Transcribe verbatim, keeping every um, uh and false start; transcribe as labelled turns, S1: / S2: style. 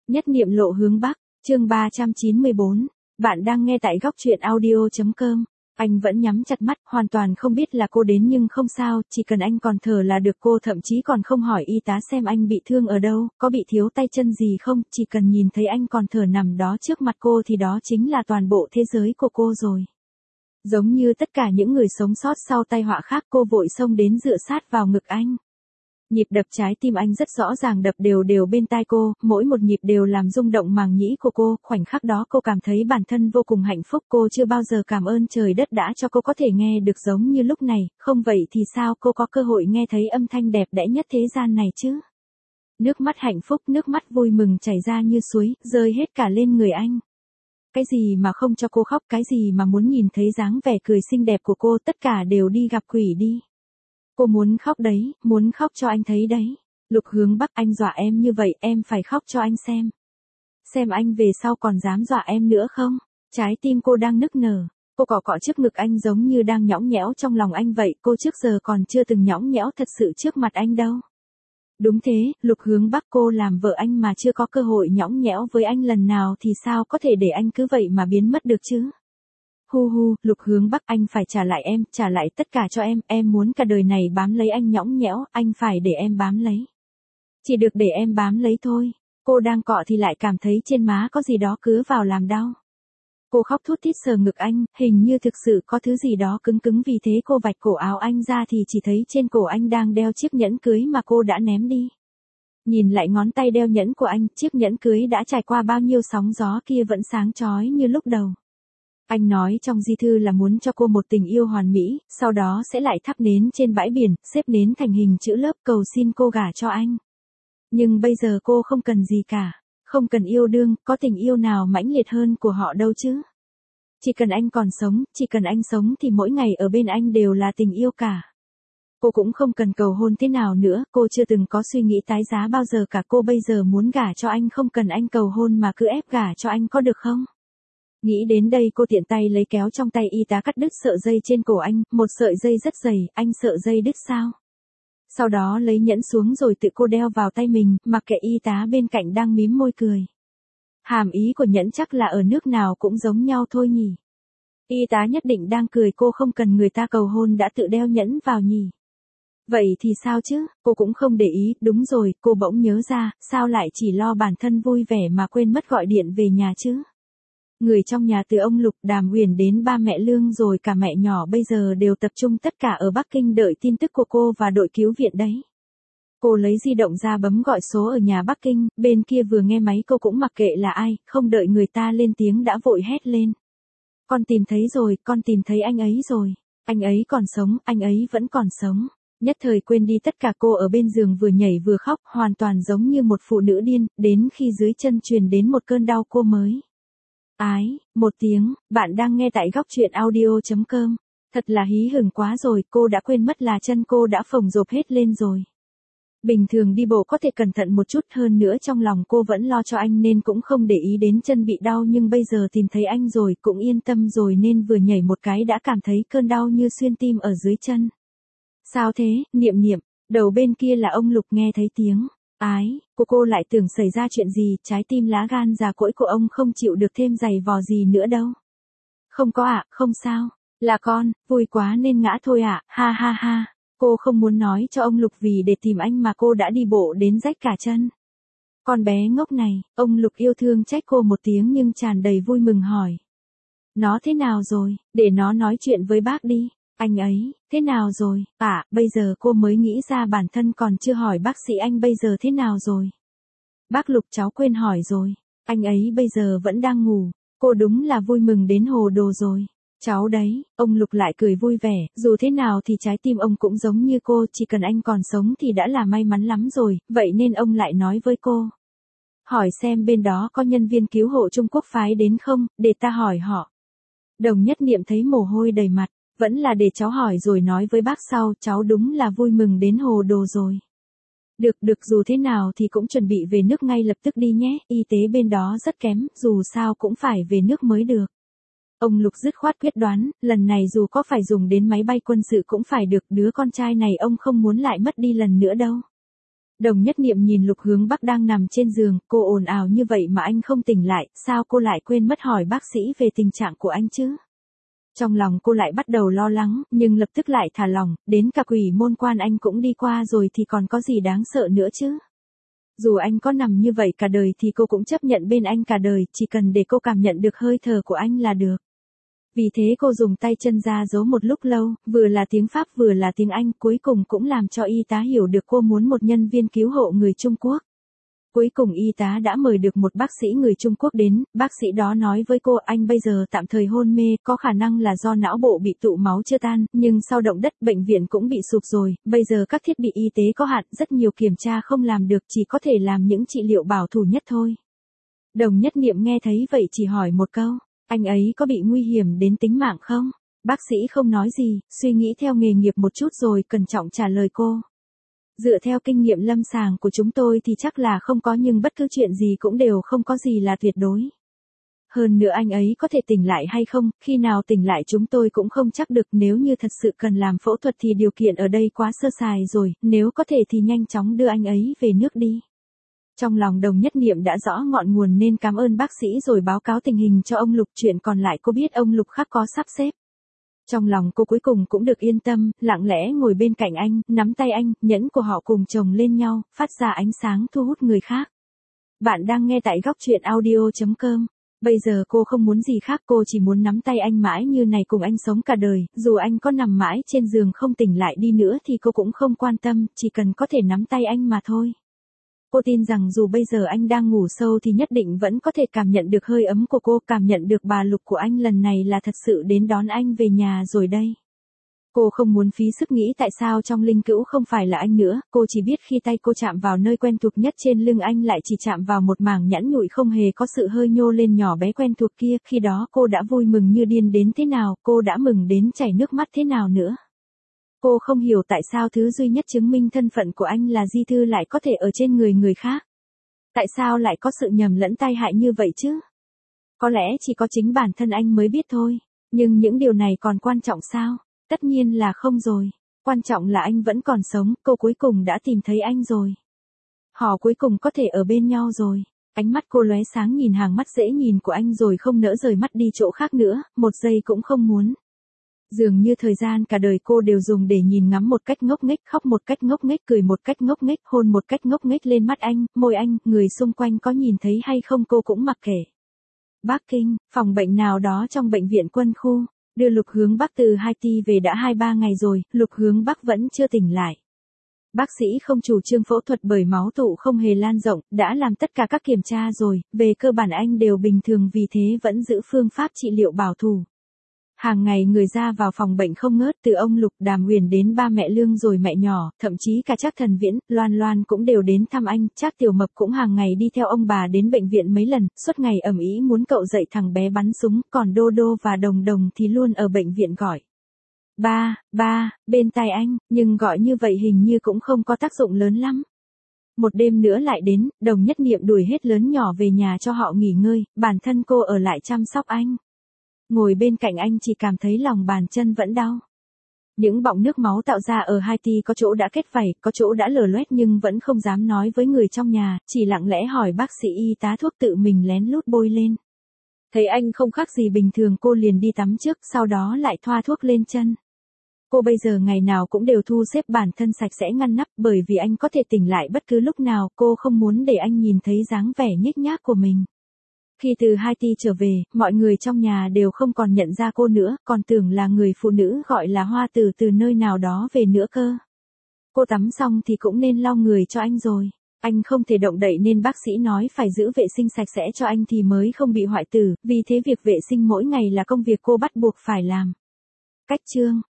S1: Nhất niệm lộ hướng Bắc, chương ba trăm chín mươi bốn. Bạn đang nghe tại góc truyện audio chấm com. Anh vẫn nhắm chặt mắt, hoàn toàn không biết là cô đến nhưng không sao, chỉ cần anh còn thở là được. Cô thậm chí còn không hỏi y tá xem anh bị thương ở đâu, có bị thiếu tay chân gì không, chỉ cần nhìn thấy anh còn thở nằm đó trước mặt cô thì đó chính là toàn bộ thế giới của cô rồi. Giống như tất cả những người sống sót sau tai họa khác, cô vội xông đến dựa sát vào ngực anh. Nhịp đập trái tim anh rất rõ ràng đập đều đều bên tai cô, mỗi một nhịp đều làm rung động màng nhĩ của cô, khoảnh khắc đó cô cảm thấy bản thân vô cùng hạnh phúc. Cô chưa bao giờ cảm ơn trời đất đã cho cô có thể nghe được giống như lúc này, không vậy thì sao cô có cơ hội nghe thấy âm thanh đẹp đẽ nhất thế gian này chứ? Nước mắt hạnh phúc, nước mắt vui mừng chảy ra như suối, rơi hết cả lên người anh. Cái gì mà không cho cô khóc, cái gì mà muốn nhìn thấy dáng vẻ cười xinh đẹp của cô, tất cả đều đi gặp quỷ đi. Cô muốn khóc đấy, muốn khóc cho anh thấy đấy. Lục hướng Bắc, anh dọa em như vậy, em phải khóc cho anh xem. Xem anh về sau còn dám dọa em nữa không? Trái tim cô đang nức nở. Cô cọ cọ trước ngực anh giống như đang nhõng nhẽo trong lòng anh vậy. Cô trước giờ còn chưa từng nhõng nhẽo thật sự trước mặt anh đâu. Đúng thế, Lục hướng Bắc, cô làm vợ anh mà chưa có cơ hội nhõng nhẽo với anh lần nào thì sao có thể để anh cứ vậy mà biến mất được chứ? Hu hu, Lục hướng Bắc, anh phải trả lại em, trả lại tất cả cho em, em muốn cả đời này bám lấy anh nhõng nhẽo, anh phải để em bám lấy. Chỉ được để em bám lấy thôi. Cô đang cọ thì lại cảm thấy trên má có gì đó cứa vào làm đau. Cô khóc thút thít sờ ngực anh, hình như thực sự có thứ gì đó cứng cứng, vì thế cô vạch cổ áo anh ra thì chỉ thấy trên cổ anh đang đeo chiếc nhẫn cưới mà cô đã ném đi. Nhìn lại ngón tay đeo nhẫn của anh, chiếc nhẫn cưới đã trải qua bao nhiêu sóng gió kia vẫn sáng chói như lúc đầu. Anh nói trong di thư là muốn cho cô một tình yêu hoàn mỹ, sau đó sẽ lại thắp nến trên bãi biển, xếp nến thành hình chữ lớp cầu xin cô gả cho anh. Nhưng bây giờ cô không cần gì cả, không cần yêu đương, có tình yêu nào mãnh liệt hơn của họ đâu chứ. Chỉ cần anh còn sống, chỉ cần anh sống thì mỗi ngày ở bên anh đều là tình yêu cả. Cô cũng không cần cầu hôn thế nào nữa, cô chưa từng có suy nghĩ tái giá bao giờ cả. Cô bây giờ muốn gả cho anh, không cần anh cầu hôn mà cứ ép gả cho anh, có được không? Nghĩ đến đây cô tiện tay lấy kéo trong tay y tá cắt đứt sợi dây trên cổ anh, một sợi dây rất dày, anh sợ dây đứt sao? Sau đó lấy nhẫn xuống rồi tự cô đeo vào tay mình, mặc kệ y tá bên cạnh đang mím môi cười. Hàm ý của nhẫn chắc là ở nước nào cũng giống nhau thôi nhỉ? Y tá nhất định đang cười cô không cần người ta cầu hôn đã tự đeo nhẫn vào nhỉ? Vậy thì sao chứ, cô cũng không để ý, đúng rồi, cô bỗng nhớ ra, sao lại chỉ lo bản thân vui vẻ mà quên mất gọi điện về nhà chứ? Người trong nhà từ ông Lục, Đàm Uyển đến ba mẹ Lương rồi cả mẹ nhỏ bây giờ đều tập trung tất cả ở Bắc Kinh đợi tin tức của cô và đội cứu viện đấy. Cô lấy di động ra bấm gọi số ở nhà Bắc Kinh, bên kia vừa nghe máy cô cũng mặc kệ là ai, không đợi người ta lên tiếng đã vội hét lên. Con tìm thấy rồi, con tìm thấy anh ấy rồi. Anh ấy còn sống, anh ấy vẫn còn sống. Nhất thời quên đi tất cả, cô ở bên giường vừa nhảy vừa khóc, hoàn toàn giống như một phụ nữ điên, đến khi dưới chân truyền đến một cơn đau cô mới. Ái, một tiếng, bạn đang nghe tại góc truyện audio chấm com. Thật là hí hửng quá rồi, cô đã quên mất là chân cô đã phồng rộp hết lên rồi. Bình thường đi bộ có thể cẩn thận một chút hơn nữa, trong lòng cô vẫn lo cho anh nên cũng không để ý đến chân bị đau, nhưng bây giờ tìm thấy anh rồi cũng yên tâm rồi nên vừa nhảy một cái đã cảm thấy cơn đau như xuyên tim ở dưới chân. Sao thế, Niệm Niệm, đầu bên kia là ông Lục nghe thấy tiếng. Ái, cô cô lại tưởng xảy ra chuyện gì, trái tim lá gan già cỗi của ông không chịu được thêm giày vò gì nữa đâu. Không có ạ, không sao, là con, vui quá nên ngã thôi ạ, ha ha ha. Cô không muốn nói cho ông Lục vì để tìm anh mà cô đã đi bộ đến rách cả chân. Con bé ngốc này, ông Lục yêu thương trách cô một tiếng nhưng tràn đầy vui mừng hỏi. Nó thế nào rồi, để nó nói chuyện với bác đi. Anh ấy, thế nào rồi? À, bây giờ cô mới nghĩ ra bản thân còn chưa hỏi bác sĩ anh bây giờ thế nào rồi. Bác Lục, cháu quên hỏi rồi. Anh ấy bây giờ vẫn đang ngủ. Cô đúng là vui mừng đến hồ đồ rồi. Cháu đấy, ông Lục lại cười vui vẻ, dù thế nào thì trái tim ông cũng giống như cô, chỉ cần anh còn sống thì đã là may mắn lắm rồi, vậy nên ông lại nói với cô. Hỏi xem bên đó có nhân viên cứu hộ Trung Quốc phái đến không, để ta hỏi họ. Đồng Nhất Niệm thấy mồ hôi đầy mặt. Vẫn là để cháu hỏi rồi nói với bác sau, cháu đúng là vui mừng đến hồ đồ rồi. Được được, dù thế nào thì cũng chuẩn bị về nước ngay lập tức đi nhé, y tế bên đó rất kém, dù sao cũng phải về nước mới được. Ông Lục dứt khoát quyết đoán, lần này dù có phải dùng đến máy bay quân sự cũng phải được, đứa con trai này ông không muốn lại mất đi lần nữa đâu. Đồng Nhất Niệm nhìn Lục Hướng Bắc đang nằm trên giường, cô ồn ào như vậy mà anh không tỉnh lại, sao cô lại quên mất hỏi bác sĩ về tình trạng của anh chứ? Trong lòng cô lại bắt đầu lo lắng, nhưng lập tức lại thả lỏng, đến cả quỷ môn quan anh cũng đi qua rồi thì còn có gì đáng sợ nữa chứ? Dù anh có nằm như vậy cả đời thì cô cũng chấp nhận bên anh cả đời, chỉ cần để cô cảm nhận được hơi thở của anh là được. Vì thế cô dùng tay chân ra giấu một lúc lâu, vừa là tiếng Pháp vừa là tiếng Anh, cuối cùng cũng làm cho y tá hiểu được cô muốn một nhân viên cứu hộ người Trung Quốc. Cuối cùng y tá đã mời được một bác sĩ người Trung Quốc đến, bác sĩ đó nói với cô anh bây giờ tạm thời hôn mê, có khả năng là do não bộ bị tụ máu chưa tan, nhưng sau động đất bệnh viện cũng bị sụp rồi, bây giờ các thiết bị y tế có hạn, rất nhiều kiểm tra không làm được, chỉ có thể làm những trị liệu bảo thủ nhất thôi. Đồng Nhất Niệm nghe thấy vậy chỉ hỏi một câu, anh ấy có bị nguy hiểm đến tính mạng không? Bác sĩ không nói gì, suy nghĩ theo nghề nghiệp một chút rồi cẩn trọng trả lời cô. Dựa theo kinh nghiệm lâm sàng của chúng tôi thì chắc là không có, nhưng bất cứ chuyện gì cũng đều không có gì là tuyệt đối. Hơn nữa anh ấy có thể tỉnh lại hay không, khi nào tỉnh lại chúng tôi cũng không chắc được, nếu như thật sự cần làm phẫu thuật thì điều kiện ở đây quá sơ sài rồi, nếu có thể thì nhanh chóng đưa anh ấy về nước đi. Trong lòng Đồng Nhất Niệm đã rõ ngọn nguồn nên cảm ơn bác sĩ rồi báo cáo tình hình cho ông Lục, chuyện còn lại cô biết ông Lục khác có sắp xếp. Trong lòng cô cuối cùng cũng được yên tâm, lặng lẽ ngồi bên cạnh anh, nắm tay anh, nhẫn của họ cùng chồng lên nhau, phát ra ánh sáng thu hút người khác. Bạn đang nghe tại góc truyện audio chấm com. Bây giờ cô không muốn gì khác, cô chỉ muốn nắm tay anh mãi như này cùng anh sống cả đời, dù anh có nằm mãi trên giường không tỉnh lại đi nữa thì cô cũng không quan tâm, chỉ cần có thể nắm tay anh mà thôi. Cô tin rằng dù bây giờ anh đang ngủ sâu thì nhất định vẫn có thể cảm nhận được hơi ấm của cô, cảm nhận được bà Lục của anh lần này là thật sự đến đón anh về nhà rồi đây. Cô không muốn phí sức nghĩ tại sao trong linh cữu không phải là anh nữa, cô chỉ biết khi tay cô chạm vào nơi quen thuộc nhất trên lưng anh lại chỉ chạm vào một mảng nhẵn nhụi không hề có sự hơi nhô lên nhỏ bé quen thuộc kia, khi đó cô đã vui mừng như điên đến thế nào, cô đã mừng đến chảy nước mắt thế nào nữa. Cô không hiểu tại sao thứ duy nhất chứng minh thân phận của anh là di thư lại có thể ở trên người người khác. Tại sao lại có sự nhầm lẫn tai hại như vậy chứ? Có lẽ chỉ có chính bản thân anh mới biết thôi. Nhưng những điều này còn quan trọng sao? Tất nhiên là không rồi. Quan trọng là anh vẫn còn sống, cô cuối cùng đã tìm thấy anh rồi. Họ cuối cùng có thể ở bên nhau rồi. Ánh mắt cô lóe sáng nhìn hàng mắt dễ nhìn của anh rồi không nỡ rời mắt đi chỗ khác nữa, một giây cũng không muốn. Dường như thời gian cả đời cô đều dùng để nhìn ngắm một cách ngốc nghếch, khóc một cách ngốc nghếch, cười một cách ngốc nghếch, hôn một cách ngốc nghếch lên mắt anh, môi anh, người xung quanh có nhìn thấy hay không cô cũng mặc kệ. Bắc Kinh, phòng bệnh nào đó trong bệnh viện quân khu, đưa Lục Hướng Bắc từ Haiti về đã hai ba ngày rồi, Lục Hướng Bắc vẫn chưa tỉnh lại. Bác sĩ không chủ trương phẫu thuật bởi máu tụ không hề lan rộng, đã làm tất cả các kiểm tra rồi, về cơ bản anh đều bình thường, vì thế vẫn giữ phương pháp trị liệu bảo thủ. Hàng ngày người ra vào phòng bệnh không ngớt, từ ông Lục, Đàm Huyền đến ba mẹ Lương rồi mẹ nhỏ, thậm chí cả Trác Thần Viễn, Loan Loan cũng đều đến thăm anh, Trác Tiểu Mập cũng hàng ngày đi theo ông bà đến bệnh viện mấy lần, suốt ngày ầm ĩ muốn cậu dạy thằng bé bắn súng, còn Đô Đô và Đồng Đồng thì luôn ở bệnh viện gọi. Ba, ba, bên tai anh, nhưng gọi như vậy hình như cũng không có tác dụng lớn lắm. Một đêm nữa lại đến, Đồng Nhất Niệm đuổi hết lớn nhỏ về nhà cho họ nghỉ ngơi, bản thân cô ở lại chăm sóc anh. Ngồi bên cạnh anh chỉ cảm thấy lòng bàn chân vẫn đau. Những bọng nước máu tạo ra ở Haiti có chỗ đã kết vảy, có chỗ đã lở loét nhưng vẫn không dám nói với người trong nhà, chỉ lặng lẽ hỏi bác sĩ y tá thuốc tự mình lén lút bôi lên. Thấy anh không khác gì bình thường cô liền đi tắm trước, sau đó lại thoa thuốc lên chân. Cô bây giờ ngày nào cũng đều thu xếp bản thân sạch sẽ ngăn nắp, bởi vì anh có thể tỉnh lại bất cứ lúc nào, cô không muốn để anh nhìn thấy dáng vẻ nhếch nhác của mình. Khi từ Haiti trở về, mọi người trong nhà đều không còn nhận ra cô nữa, còn tưởng là người phụ nữ gọi là Hoa Tử từ nơi nào đó về nữa cơ. Cô tắm xong thì cũng nên lau người cho anh rồi. Anh không thể động đậy nên bác sĩ nói phải giữ vệ sinh sạch sẽ cho anh thì mới không bị hoại tử, vì thế việc vệ sinh mỗi ngày là công việc cô bắt buộc phải làm. Cách chương